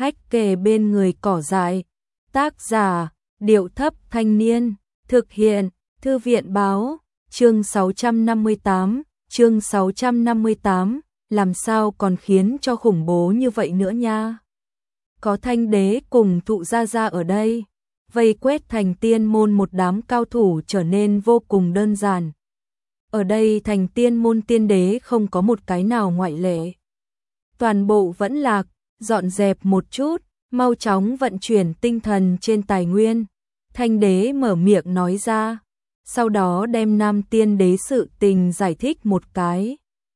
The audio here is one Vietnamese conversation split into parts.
hách kề bên người cỏ dại. Tác giả, Điệu Thấp Thanh Niên. Thực hiện, Thư viện báo. Chương 658, làm sao còn khiến cho khủng bố như vậy nữa nha. Có Thanh Đế cùng Thụ Gia Gia ở đây, vây quét Thành Tiên môn một đám cao thủ trở nên vô cùng đơn giản. Ở đây Thành Tiên môn tiên đế không có một cái nào ngoại lệ. Toàn bộ vẫn lạc, dọn dẹp một chút, mau chóng vận chuyển tinh thần trên tài nguyên. Thanh Đế mở miệng nói ra, sau đó đem Nam Tiên Đế sự tình giải thích một cái.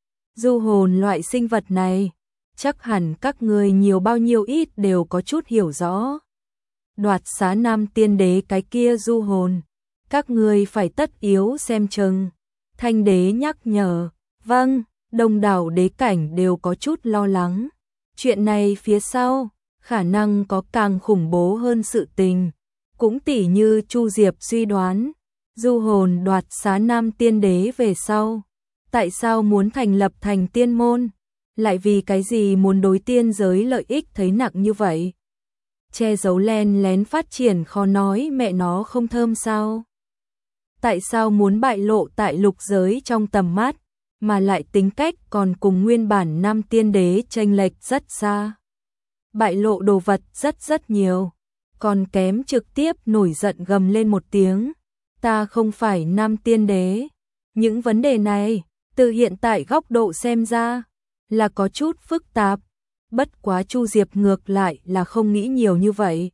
Du hồn loại sinh vật này, chắc hẳn các ngươi nhiều bao nhiêu ít đều có chút hiểu rõ. Đoạt xá Nam Tiên Đế cái kia du hồn, các ngươi phải tất yếu xem chừng. Thanh Đế nhắc nhở, vâng, đông đảo đế cảnh đều có chút lo lắng. Chuyện này phía sau, khả năng có càng khủng bố hơn sự tình. Cũng tỉ như Chu Diệp suy đoán, du hồn đoạt xá Nam Tiên Đế về sau. Tại sao muốn thành lập Thành Tiên môn? Lại vì cái gì muốn đối tiên giới lợi ích thấy nặng như vậy? Che giấu len lén phát triển khó nói mẹ nó không thơm sao? Tại sao muốn bại lộ tại lục giới trong tầm mắt, mà lại tính cách còn cùng nguyên bản Nam Tiên Đế chênh lệch rất xa? Bại lộ đồ vật rất nhiều, còn kém trực tiếp nổi giận gầm lên một tiếng. Ta không phải Nam Tiên Đế. Những vấn đề này, từ hiện tại góc độ xem ra, là có chút phức tạp. Bất quá Chu Diệp ngược lại là không nghĩ nhiều như vậy.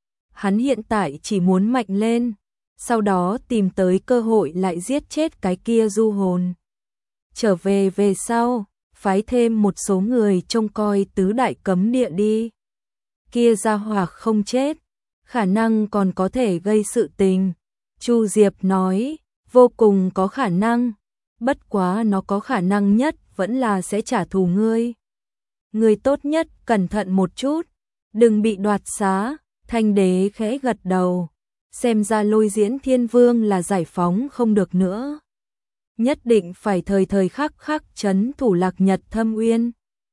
Hắn hiện tại chỉ muốn mạnh lên, sau đó tìm tới cơ hội lại giết chết cái kia du hồn. Trở về sau, phái thêm một số người trông coi tứ đại cấm địa đi. Kia gia hỏa không chết, khả năng còn có thể gây sự tình. Chu Diệp nói, vô cùng có khả năng, bất quá nó có khả năng nhất vẫn là sẽ trả thù ngươi. Ngươi tốt nhất cẩn thận một chút, đừng bị đoạt xá. Thanh Đế khẽ gật đầu, xem ra Lôi Diễn Thiên Vương là giải phóng không được nữa. Nhất định phải thời khắc trấn thủ Lạc Nhật Thâm Uyên.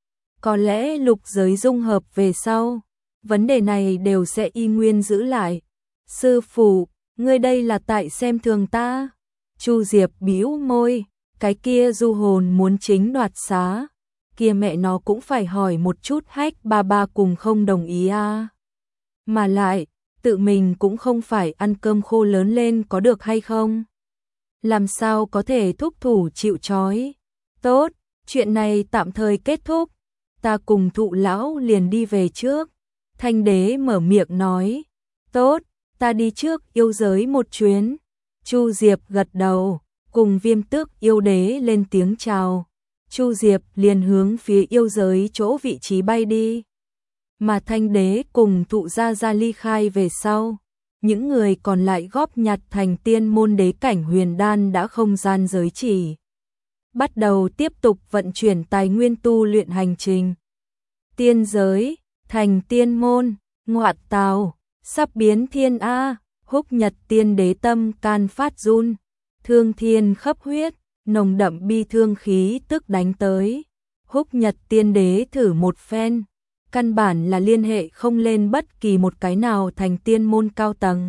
Có lẽ lục giới dung hợp về sau, vấn đề này đều sẽ y nguyên giữ lại. Sư phụ, ngươi đây là tại xem thường ta. Chu Diệp bĩu môi, cái kia du hồn muốn chính đoạt xá, kia mẹ nó cũng phải hỏi một chút Hách ba cùng không đồng ý à. Mà lại, tự mình cũng không phải ăn cơm khô lớn lên có được hay không? Làm sao có thể thúc thủ chịu trói? Tốt, chuyện này tạm thời kết thúc, ta cùng Thụ lão liền đi về trước. Thanh Đế mở miệng nói, tốt, ta đi trước yêu giới một chuyến. Chu Diệp gật đầu, cùng Viêm Tước yêu đế lên tiếng chào. Chu Diệp liền hướng phía yêu giới chỗ vị trí bay đi. Mà Thanh Đế cùng Thụ Gia Gia ly khai về sau, những người còn lại góp nhặt Thành Tiên môn đế cảnh huyền đan đã không gian giới chỉ. Bắt đầu tiếp tục vận chuyển tài nguyên tu luyện hành trình. Tiên giới, Thành Tiên môn, ngoại tào, sắp biến thiên A. Húc Nhật Tiên Đế tâm can phát run, thương thiên khắp huyết, nồng đậm bi thương khí tức đánh tới. Húc Nhật Tiên Đế thử một phen, căn bản là liên hệ không lên bất kỳ một cái nào Thành Tiên môn cao tầng.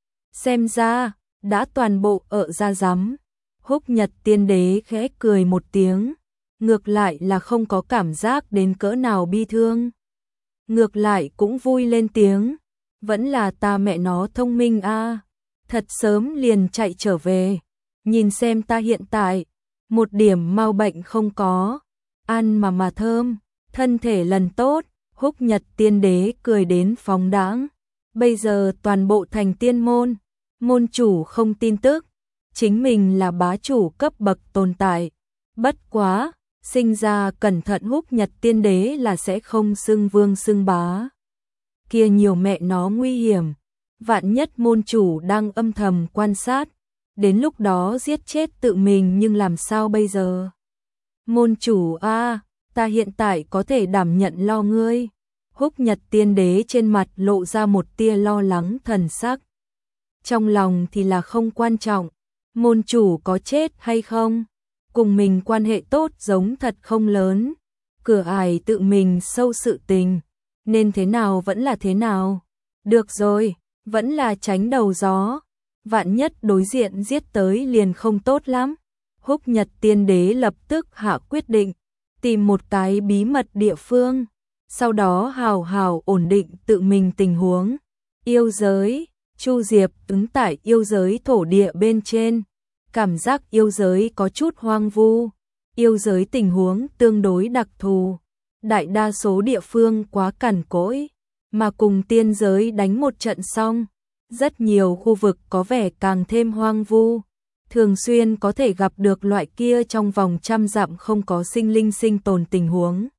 Xem ra, đã toàn bộ ở ra rắm. Húc Nhật Tiên Đế khẽ cười một tiếng, ngược lại là không có cảm giác đến cỡ nào bi thương. Ngược lại cũng vui lên tiếng, vẫn là ta mẹ nó thông minh a, thật sớm liền chạy trở về, nhìn xem ta hiện tại, một điểm mau bệnh không có, ăn mà thơm, thân thể lần tốt. Húc Nhật Tiên Đế cười đến phóng đãng. Bây giờ toàn bộ Thành Tiên môn, môn chủ không tin tức, chính mình là bá chủ cấp bậc tồn tại. Bất quá, sinh ra cẩn thận Húc Nhật Tiên Đế là sẽ không xưng vương xưng bá. Kia nhiều mẹ nó nguy hiểm, vạn nhất môn chủ đang âm thầm quan sát, đến lúc đó giết chết tự mình nhưng làm sao bây giờ? Môn chủ a, ta hiện tại có thể đảm nhận lo ngươi. Húc Nhật Tiên Đế trên mặt lộ ra một tia lo lắng thần sắc. Trong lòng thì là không quan trọng, môn chủ có chết hay không, cùng mình quan hệ tốt giống thật không lớn, cửa ải tự mình sâu sự tình, nên thế nào vẫn là thế nào. Được rồi, vẫn là tránh đầu gió. Vạn nhất đối diện giết tới liền không tốt lắm. Húc Nhật Tiên Đế lập tức hạ quyết định, tìm một cái bí mật địa phương, sau đó hào hào ổn định tự mình tình huống. Yêu giới, Chu Diệp ứng tại yêu giới thổ địa bên trên, cảm giác yêu giới có chút hoang vu, yêu giới tình huống tương đối đặc thù, đại đa số địa phương quá cằn cỗi, mà cùng tiên giới đánh một trận xong, rất nhiều khu vực có vẻ càng thêm hoang vu, thường xuyên có thể gặp được loại kia trong vòng trăm dặm không có sinh linh sinh tồn tình huống.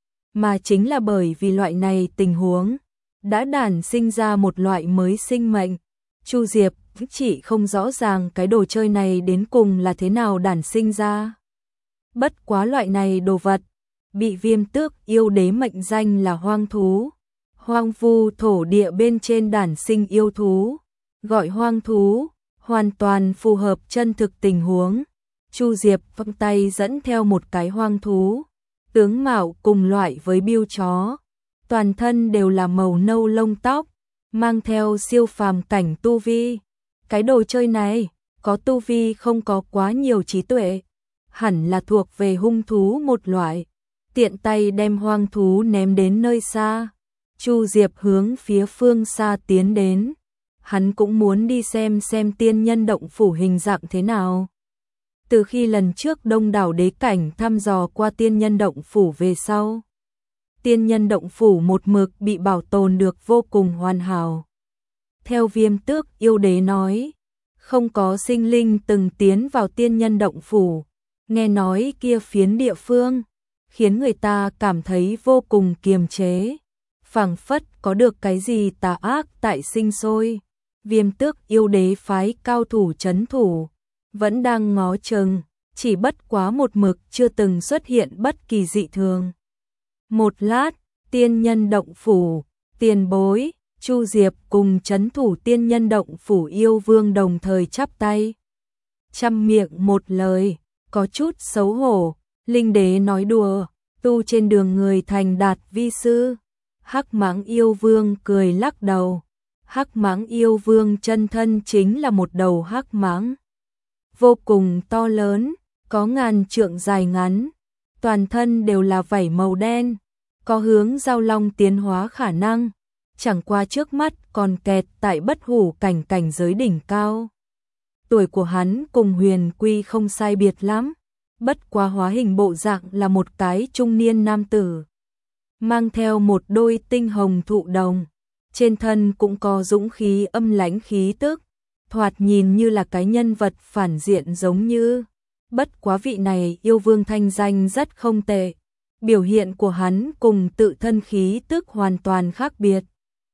Mà chính là bởi vì loại này tình huống, đã đản sinh ra một loại mới sinh mệnh. Chu Diệp chỉ không rõ ràng cái đồ chơi này đến cùng là thế nào đản sinh ra. Bất quá loại này đồ vật, bị Viêm Tước yêu đế mệnh danh là hoang thú. Hoang vu thổ địa bên trên đản sinh yêu thú, gọi hoang thú, hoàn toàn phù hợp chân thực tình huống. Chu Diệp vẫy tay dẫn theo một cái hoang thú, tướng mạo cùng loại với Bưu chó, toàn thân đều là màu nâu lông tóc, mang theo siêu phàm cảnh tu vi. Cái đồ chơi này, có tu vi không có quá nhiều trí tuệ, hẳn là thuộc về hung thú một loại. Tiện tay đem hoang thú ném đến nơi xa. Chu Diệp hướng phía phương xa tiến đến. Hắn cũng muốn đi xem tiên nhân động phủ hình dạng thế nào. Từ khi lần trước đông đảo đế cảnh thăm dò qua tiên nhân động phủ về sau, tiên nhân động phủ một mực bị bảo tồn được vô cùng hoàn hảo. Theo Viêm Tước yêu đế nói, không có sinh linh từng tiến vào tiên nhân động phủ, nghe nói kia phiến địa phương, khiến người ta cảm thấy vô cùng kiềm chế, phảng phất có được cái gì tà ác tại sinh sôi. Viêm Tước yêu đế phái cao thủ trấn thủ, vẫn đang ngó chừng, chỉ bất quá một mực chưa từng xuất hiện bất kỳ dị thường. Một lát, tiên nhân động phủ, tiền bối, Chu Diệp cùng trấn thủ tiên nhân động phủ yêu vương đồng thời chắp tay. Trăm miệng một lời, có chút xấu hổ, linh đế nói đùa, tu trên đường người thành đạt vi sư. Hắc Mãng yêu vương cười lắc đầu. Hắc Mãng yêu vương chân thân chính là một đầu hắc mãng, vô cùng to lớn, có ngàn trượng dài ngắn, toàn thân đều là vảy màu đen, có hướng giao long tiến hóa khả năng, chẳng qua trước mắt còn kẹt tại bất hủ cảnh giới đỉnh cao. Tuổi của hắn cùng Huyền Quy không sai biệt lắm, bất quá hóa hình bộ dạng là một cái trung niên nam tử, mang theo một đôi tinh hồng thụ đồng, trên thân cũng có dũng khí âm lãnh khí tức, thoạt nhìn như là cái nhân vật phản diện giống như. Bất quá vị này yêu vương thanh danh rất không tệ, biểu hiện của hắn cùng tự thân khí tức hoàn toàn khác biệt.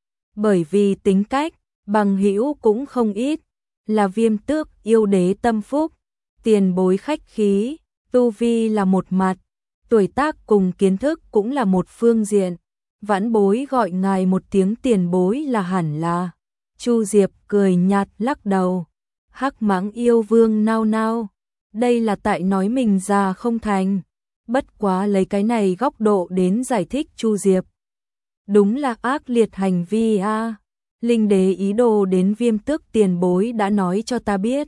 Bởi vì tính cách, bằng hữu cũng không ít, là Viêm Tước yêu đế tâm phúc, tiền bối khách khí, tu vi là một mặt, tuổi tác cùng kiến thức cũng là một phương diện. Vãn bối gọi ngài một tiếng tiền bối là hẳn là. Chu Diệp cười nhạt lắc đầu. Hắc Mãng yêu vương nao nao, đây là tại nói mình già không thành. Bất quá lấy cái này góc độ đến giải thích Chu Diệp, đúng là ác liệt hành vi a. Linh đế ý đồ đến Viêm Tước tiền bối đã nói cho ta biết.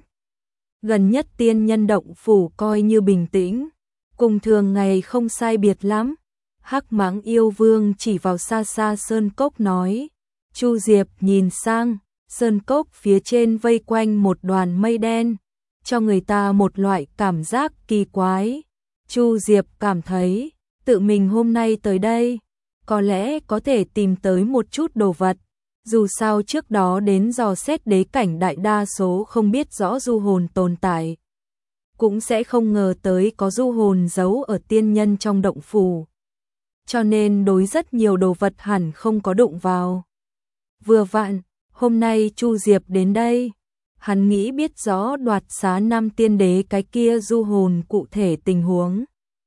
Gần nhất tiên nhân động phủ coi như bình tĩnh, cùng thường ngày không sai biệt lắm. Hắc Mãng yêu vương chỉ vào xa xa sơn cốc nói. Chu Diệp nhìn sang, sơn cốc phía trên vây quanh một đoàn mây đen, cho người ta một loại cảm giác kỳ quái. Chu Diệp cảm thấy, tự mình hôm nay tới đây, có lẽ có thể tìm tới một chút đồ vật. Dù sao trước đó đến dò xét đế cảnh đại đa số không biết rõ du hồn tồn tại, cũng sẽ không ngờ tới có du hồn giấu ở tiên nhân trong động phủ. Cho nên đối rất nhiều đồ vật hẳn không có đụng vào. Vừa vặn, hôm nay Chu Diệp đến đây, hắn nghĩ biết rõ đoạt xá năm tiên đế cái kia du hồn cụ thể tình huống.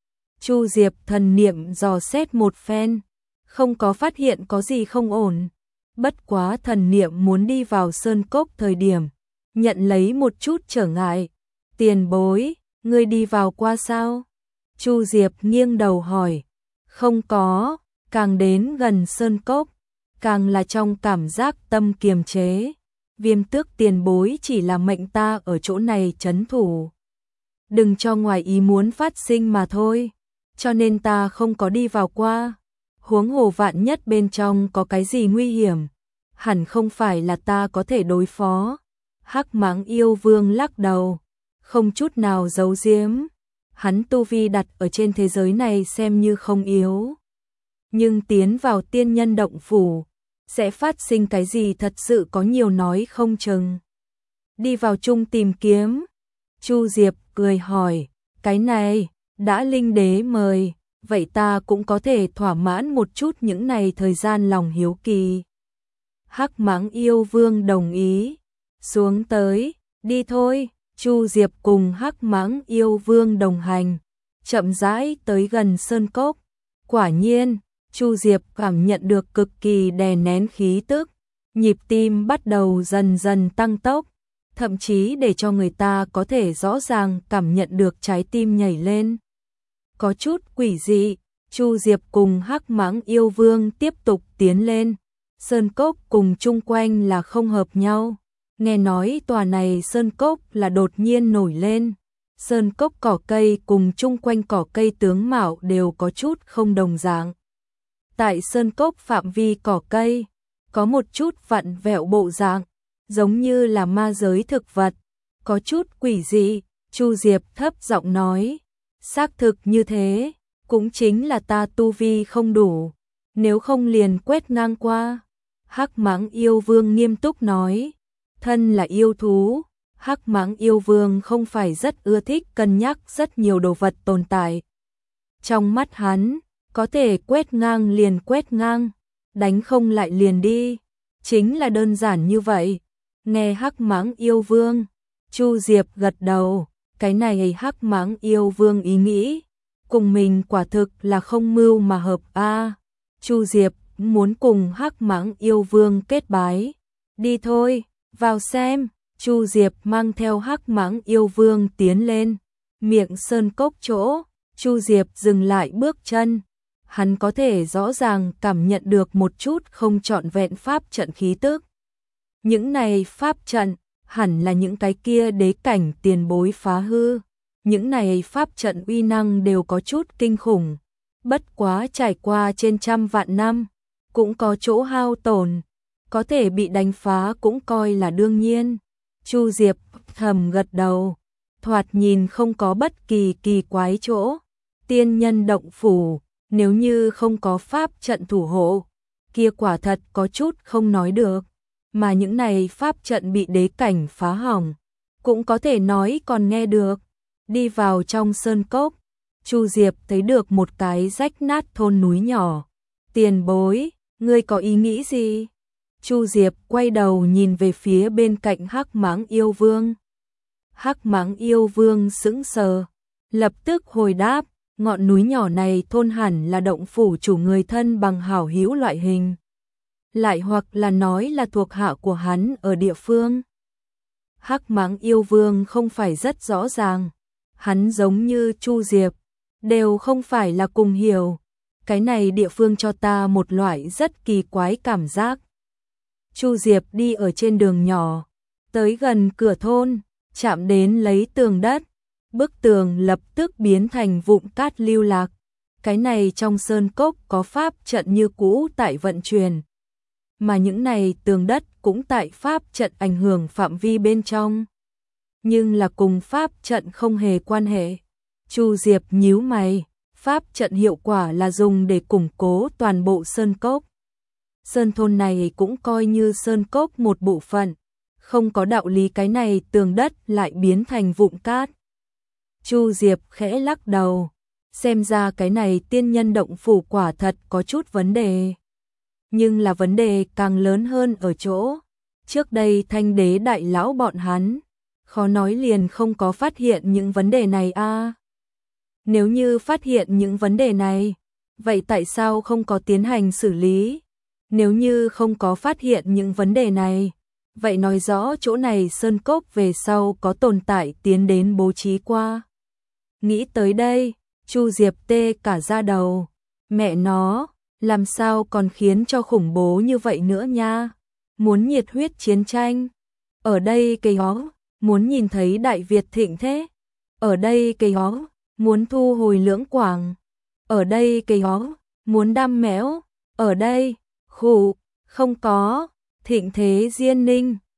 Chu Diệp thần niệm dò xét một phen, không có phát hiện có gì không ổn. Bất quá thần niệm muốn đi vào sơn cốc thời điểm, nhận lấy một chút trở ngại. Tiền bối, ngươi đi vào qua sao? Chu Diệp nghiêng đầu hỏi. Không có, càng đến gần sơn cốc, càng là trong cảm giác tâm kiềm chế. Viêm Tước tiền bối chỉ là mệnh ta ở chỗ này trấn thủ. Đừng cho ngoài ý muốn phát sinh mà thôi, cho nên ta không có đi vào qua. Huống hồ vạn nhất bên trong có cái gì nguy hiểm, hẳn không phải là ta có thể đối phó. Hắc Mãng Yêu Vương lắc đầu, không chút nào giấu giếm. Hắn tu vi đặt ở trên thế giới này xem như không yếu. Nhưng tiến vào tiên nhân động phủ, sẽ phát sinh cái gì thật sự có nhiều nói không chừng. Đi vào chung tìm kiếm. Chu Diệp cười hỏi, cái này, đã linh đế mời, vậy ta cũng có thể thỏa mãn một chút những này thời gian lòng hiếu kỳ. Hắc Mãng Yêu Vương đồng ý, xuống tới, đi thôi. Chu Diệp cùng Hắc Mãng Yêu Vương đồng hành, chậm rãi tới gần sơn cốc. Quả nhiên, Chu Diệp cảm nhận được cực kỳ đè nén khí tức, nhịp tim bắt đầu dần dần tăng tốc, thậm chí để cho người ta có thể rõ ràng cảm nhận được trái tim nhảy lên. Có chút quỷ dị, Chu Diệp cùng Hắc Mãng Yêu Vương tiếp tục tiến lên. Sơn cốc cùng chung quanh là không hợp nhau. Nghe nói tòa này sơn cốc là đột nhiên nổi lên. Sơn cốc cỏ cây cùng chung quanh cỏ cây tướng mạo đều có chút không đồng dạng. Tại sơn cốc phạm vi cỏ cây, có một chút vặn vẹo bộ dạng, giống như là ma giới thực vật, có chút quỷ dị. Chu Diệp thấp giọng nói, xác thực như thế, cũng chính là ta tu vi không đủ, nếu không liền quét ngang qua. Hắc Mãng Yêu Vương nghiêm túc nói, thân là yêu thú, Hắc Mãng Yêu Vương không phải rất ưa thích cân nhắc rất nhiều đồ vật tồn tại. Trong mắt hắn, có thể quét ngang liền quét ngang, đánh không lại liền đi, chính là đơn giản như vậy. Nghe Hắc Mãng Yêu Vương, Chu Diệp gật đầu, cái này Hắc Mãng Yêu Vương ý nghĩ, cùng mình quả thực là không mưu mà hợp a. Chu Diệp muốn cùng Hắc Mãng Yêu Vương kết bái, đi thôi, vào xem. Chu Diệp mang theo Hắc Mãng Yêu Vương tiến lên, miệng sơn cốc chỗ, Chu Diệp dừng lại bước chân. Hắn có thể rõ ràng cảm nhận được một chút không trọn vẹn pháp trận khí tức. Những này pháp trận, hẳn là những cái kia đế cảnh tiền bối phá hư. Những này pháp trận uy năng đều có chút kinh khủng. Bất quá trải qua trên trăm vạn năm, cũng có chỗ hao tổn, có thể bị đánh phá cũng coi là đương nhiên. Chu Diệp thầm gật đầu, thoạt nhìn không có bất kỳ kỳ quái chỗ. Tiên nhân động phủ, nếu như không có pháp trận thủ hộ, kia quả thật có chút không nói được. Mà những này pháp trận bị đế cảnh phá hỏng, cũng có thể nói còn nghe được. Đi vào trong sơn cốc, Chu Diệp thấy được một cái rách nát thôn núi nhỏ. Tiền bối, ngươi có ý nghĩ gì? Chu Diệp quay đầu nhìn về phía bên cạnh Hắc Mãng Yêu Vương. Hắc Mãng Yêu Vương sững sờ, lập tức hồi đáp, ngọn núi nhỏ này thôn hẳn là động phủ chủ người thân bằng hảo hữu loại hình. Lại hoặc là nói là thuộc hạ của hắn ở địa phương. Hắc Mãng Yêu Vương không phải rất rõ ràng, hắn giống như Chu Diệp, đều không phải là cùng hiểu. Cái này địa phương cho ta một loại rất kỳ quái cảm giác. Chu Diệp đi ở trên đường nhỏ, tới gần cửa thôn, chạm đến lấy tường đất, bức tường lập tức biến thành vụn cát lưu lạc. Cái này trong sơn cốc có pháp trận như cũ tại vận chuyển, mà những này tường đất cũng tại pháp trận ảnh hưởng phạm vi bên trong, nhưng là cùng pháp trận không hề quan hệ. Chu Diệp nhíu mày, pháp trận hiệu quả là dùng để củng cố toàn bộ sơn cốc. Sơn thôn này cũng coi như sơn cốc một bộ phận, không có đạo lý cái này tường đất lại biến thành vụn cát. Chu Diệp khẽ lắc đầu, xem ra cái này tiên nhân động phủ quả thật có chút vấn đề. Nhưng là vấn đề càng lớn hơn ở chỗ, trước đây Thanh Đế đại lão bọn hắn, khó nói liền không có phát hiện những vấn đề này a. Nếu như phát hiện những vấn đề này, vậy tại sao không có tiến hành xử lý? Nếu như không có phát hiện những vấn đề này, vậy nói rõ chỗ này sơn cốc về sau có tồn tại tiến đến bố trí qua. Nghĩ tới đây, Chu Diệp tê cả da đầu, mẹ nó, làm sao còn khiến cho khủng bố như vậy nữa nha. Muốn nhiệt huyết chiến tranh. Ở đây cây ó, muốn nhìn thấy Đại Việt thịnh thế. Ở đây cây ó, muốn thu hồi Lưỡng Quảng. Ở đây cây ó, muốn đam mẽo. Ở đây, khụ, không có, thịnh thế Diên Ninh.